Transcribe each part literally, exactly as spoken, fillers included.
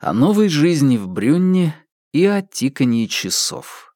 о новой жизни в Брюнне и о тиканье часов.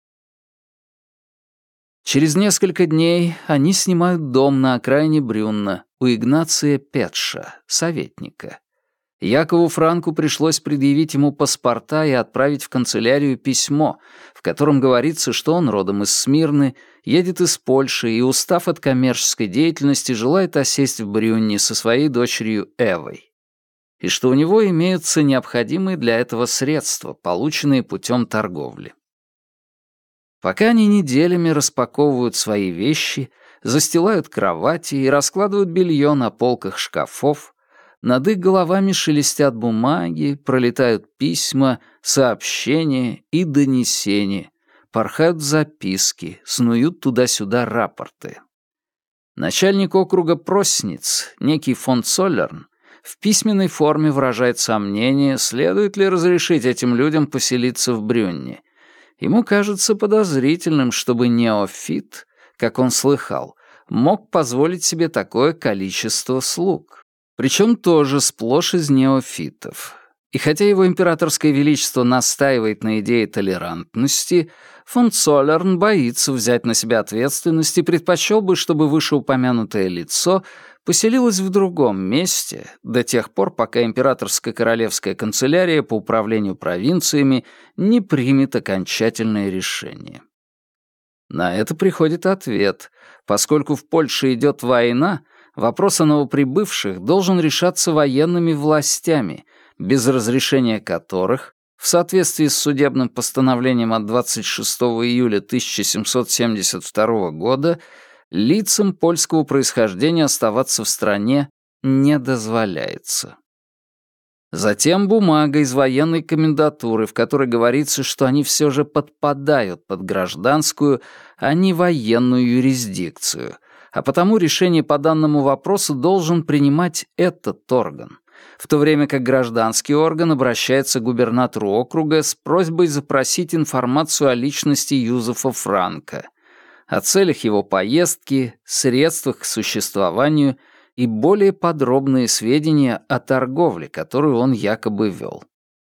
Через несколько дней они снимают дом на окраине Брюнна у Игнация Петша, советника. Якову Франку пришлось предъявить ему паспорта и отправить в канцелярию письмо, в котором говорится, что он родом из Смирны, едет из Польши и, устав от коммерческой деятельности, желает осесть в Брюнне со своей дочерью Эвой, и что у него имеются необходимые для этого средства, полученные путем торговли. Пока они неделями распаковывают свои вещи, застилают кровати и раскладывают белье на полках шкафов, над их головами шелестят бумаги, пролетают письма, сообщения и донесения, порхают записки, снуют туда-сюда рапорты. Начальник округа Просниц, некий фон Цоллерн, в письменной форме выражает сомнение, следует ли разрешить этим людям поселиться в Брюнне. Ему кажется подозрительным, чтобы неофит, как он слыхал, мог позволить себе такое количество слуг. Причем тоже сплошь из неофитов. И хотя его императорское величество настаивает на идее толерантности, фон Цоллерн боится взять на себя ответственность и предпочел бы, чтобы вышеупомянутое лицо поселилось в другом месте до тех пор, пока императорская королевская канцелярия по управлению провинциями не примет окончательное решение. На это приходит ответ. Поскольку в Польше идет война, вопрос о новоприбывших должен решаться военными властями, без разрешения которых, в соответствии с судебным постановлением от двадцать шестого июля тысяча семьсот семьдесят второго года, лицам польского происхождения оставаться в стране не дозволяется. Затем бумага из военной комендатуры, в которой говорится, что они все же подпадают под гражданскую, а не военную юрисдикцию, а потому решение по данному вопросу должен принимать этот орган, в то время как гражданский орган обращается к губернатору округа с просьбой запросить информацию о личности Юзефа Франка, о целях его поездки, средствах к существованию и более подробные сведения о торговле, которую он якобы вел.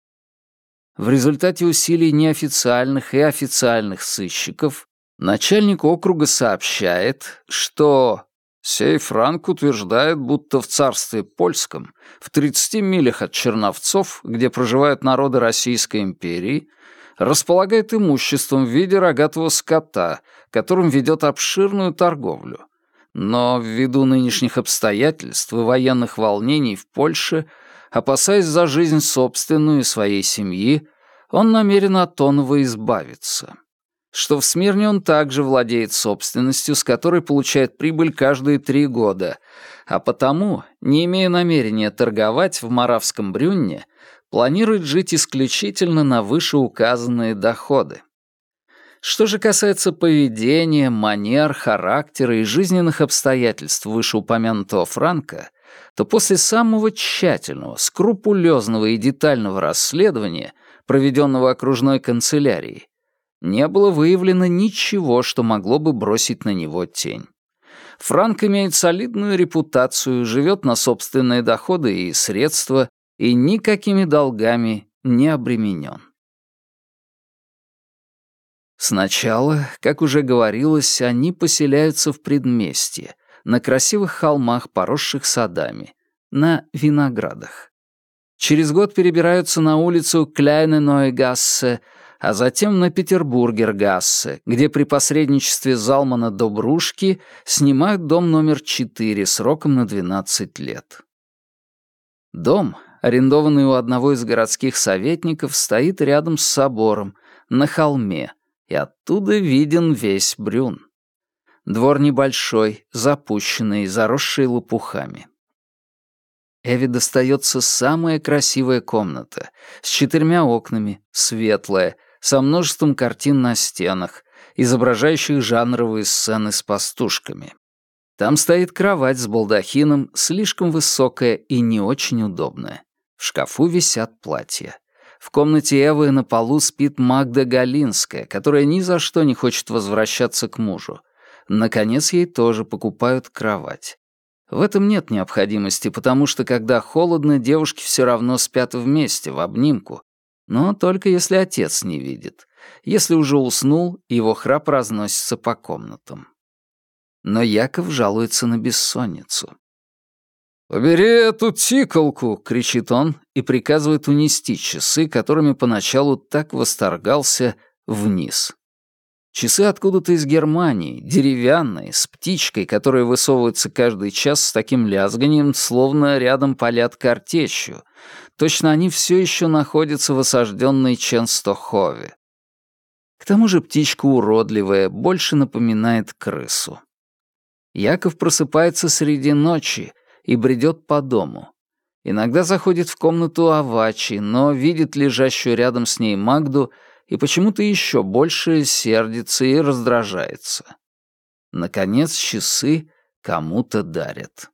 В результате усилий неофициальных и официальных сыщиков начальник округа сообщает, что сей Франк утверждает, будто в царстве польском, в тридцати милях от Черновцов, где проживают народы Российской империи, располагает имуществом в виде рогатого скота, которым ведет обширную торговлю. Но ввиду нынешних обстоятельств и военных волнений в Польше, опасаясь за жизнь собственную и своей семьи, он намерен от оного избавиться. Что в Смирне он также владеет собственностью, с которой получает прибыль каждые три года, а потому, не имея намерения торговать в Моравском Брюнне, планирует жить исключительно на вышеуказанные доходы. Что же касается поведения, манер, характера и жизненных обстоятельств вышеупомянутого Франка, то после самого тщательного, скрупулезного и детального расследования, проведенного окружной канцелярией, не было выявлено ничего, что могло бы бросить на него тень. Франк имеет солидную репутацию, живет на собственные доходы и средства и никакими долгами не обременен. Сначала, как уже говорилось, они поселяются в предместье, на красивых холмах, поросших садами, на виноградах. Через год перебираются на улицу Кляйне-Ноэ-Гассе, а затем на Петербургер-Гассе, где при посредничестве Залмана Добрушки снимают дом номер четыре сроком на двенадцать лет. Дом, арендованный у одного из городских советников, стоит рядом с собором, на холме, и оттуда виден весь Брюн. Двор небольшой, запущенный, заросший лопухами. Эве достается самая красивая комната, с четырьмя окнами, светлая, со множеством картин на стенах, изображающих жанровые сцены с пастушками. Там стоит кровать с балдахином, слишком высокая и не очень удобная. В шкафу висят платья. В комнате Эвы на полу спит Магда Галинская, которая ни за что не хочет возвращаться к мужу. Наконец, ей тоже покупают кровать. В этом нет необходимости, потому что, когда холодно, девушки все равно спят вместе, в обнимку. Но только если отец не видит. Если уже уснул, его храп разносится по комнатам. Но Яков жалуется на бессонницу. «Убери эту тиколку!» — кричит он и приказывает унести часы, которыми поначалу так восторгался, вниз. Часы откуда-то из Германии, деревянные, с птичкой, которая высовывается каждый час с таким лязганием, словно рядом палят картечью. Точно они все еще находятся в осажденной Ченстохове. К тому же птичка уродливая, больше напоминает крысу. Яков просыпается среди ночи и бредет по дому. Иногда заходит в комнату Авачи, но видит лежащую рядом с ней Магду и почему-то еще больше сердится и раздражается. Наконец, часы кому-то дарят.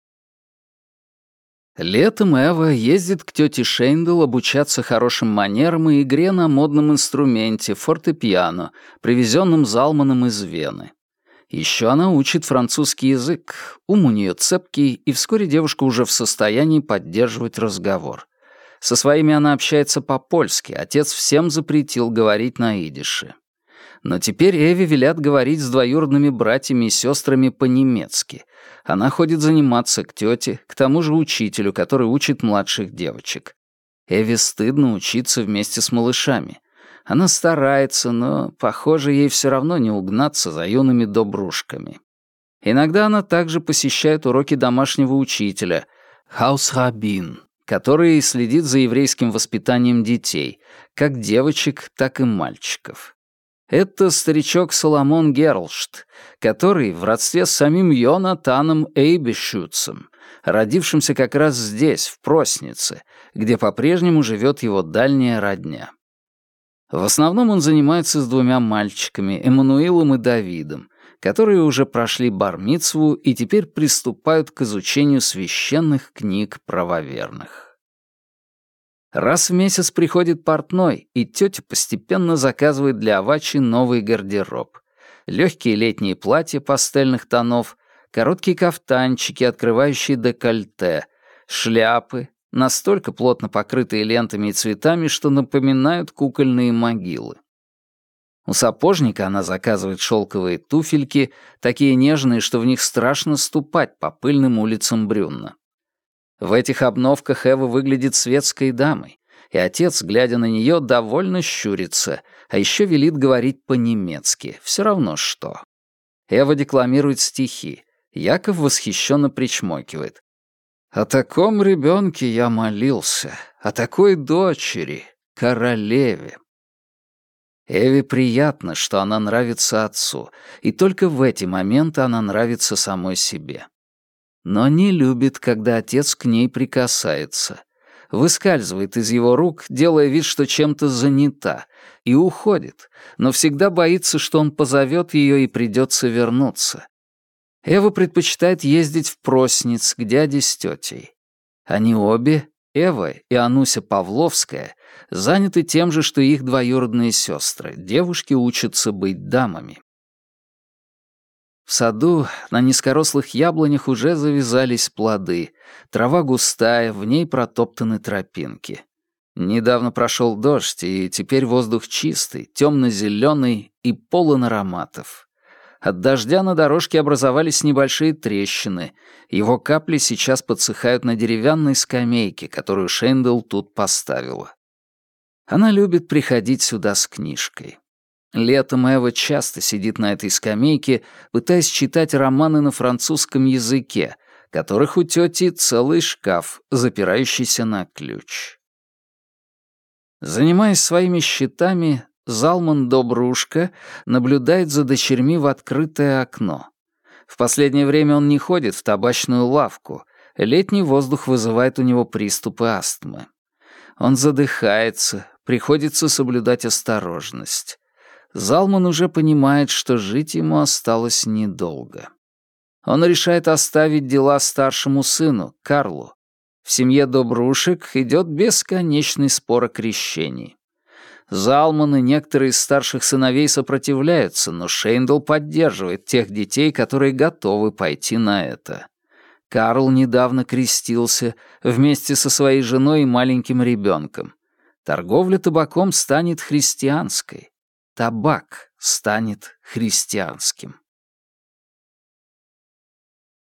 Летом Эва ездит к тете Шейндл обучаться хорошим манерам и игре на модном инструменте фортепиано, привезенном Залманом из Вены. Еще она учит французский язык, ум у нее цепкий, и вскоре девушка уже в состоянии поддерживать разговор. Со своими она общается по-польски, отец всем запретил говорить на идише. Но теперь Эве велят говорить с двоюродными братьями и сестрами по-немецки. Она ходит заниматься к тете, к тому же учителю, который учит младших девочек. Эве стыдно учиться вместе с малышами. Она старается, но, похоже, ей все равно не угнаться за юными добрушками. Иногда она также посещает уроки домашнего учителя, Хаусраббин, который следит за еврейским воспитанием детей, как девочек, так и мальчиков. Это старичок Соломон Герлшт, который в родстве с самим Йонатаном Эйбешюцем, родившимся как раз здесь, в Проснице, где по-прежнему живет его дальняя родня. В основном он занимается с двумя мальчиками, Эммануилом и Давидом, которые уже прошли бар-мицву и теперь приступают к изучению священных книг правоверных. Раз в месяц приходит портной, и тетя постепенно заказывает для Авачи новый гардероб. Легкие летние платья пастельных тонов, короткие кафтанчики, открывающие декольте, шляпы, настолько плотно покрытые лентами и цветами, что напоминают кукольные могилы. У сапожника она заказывает шелковые туфельки, такие нежные, что в них страшно ступать по пыльным улицам Брюнна. В этих обновках Эва выглядит светской дамой, и отец, глядя на нее, довольно щурится, а еще велит говорить по-немецки, все равно что. Эва декламирует стихи, Яков восхищенно причмокивает. «О таком ребенке я молился, о такой дочери, королеве». Эве приятно, что она нравится отцу, и только в эти моменты она нравится самой себе. Но не любит, когда отец к ней прикасается. Выскальзывает из его рук, делая вид, что чем-то занята, и уходит, но всегда боится, что он позовет ее и придется вернуться. Эва предпочитает ездить в Просниц к дяде с тетей. Они обе, Эва и Ануся Павловская, заняты тем же, что и их двоюродные сестры. Девушки учатся быть дамами. В саду на низкорослых яблонях уже завязались плоды. Трава густая, в ней протоптаны тропинки. Недавно прошел дождь, и теперь воздух чистый, темно-зеленый и полон ароматов. От дождя на дорожке образовались небольшие трещины. Его капли сейчас подсыхают на деревянной скамейке, которую Шейндл тут поставила. Она любит приходить сюда с книжкой. Летом Эва часто сидит на этой скамейке, пытаясь читать романы на французском языке, которых у тети целый шкаф, запирающийся на ключ. Занимаясь своими счетами, Залман Добрушка наблюдает за дочерьми в открытое окно. В последнее время он не ходит в табачную лавку. Летний воздух вызывает у него приступы астмы. Он задыхается, приходится соблюдать осторожность. Залман уже понимает, что жить ему осталось недолго. Он решает оставить дела старшему сыну, Карлу. В семье Добрушек идет бесконечный спор о крещении. Залман и некоторые из старших сыновей сопротивляются, но Шейндл поддерживает тех детей, которые готовы пойти на это. Карл недавно крестился вместе со своей женой и маленьким ребенком. Торговля табаком станет христианской. Табак станет христианским.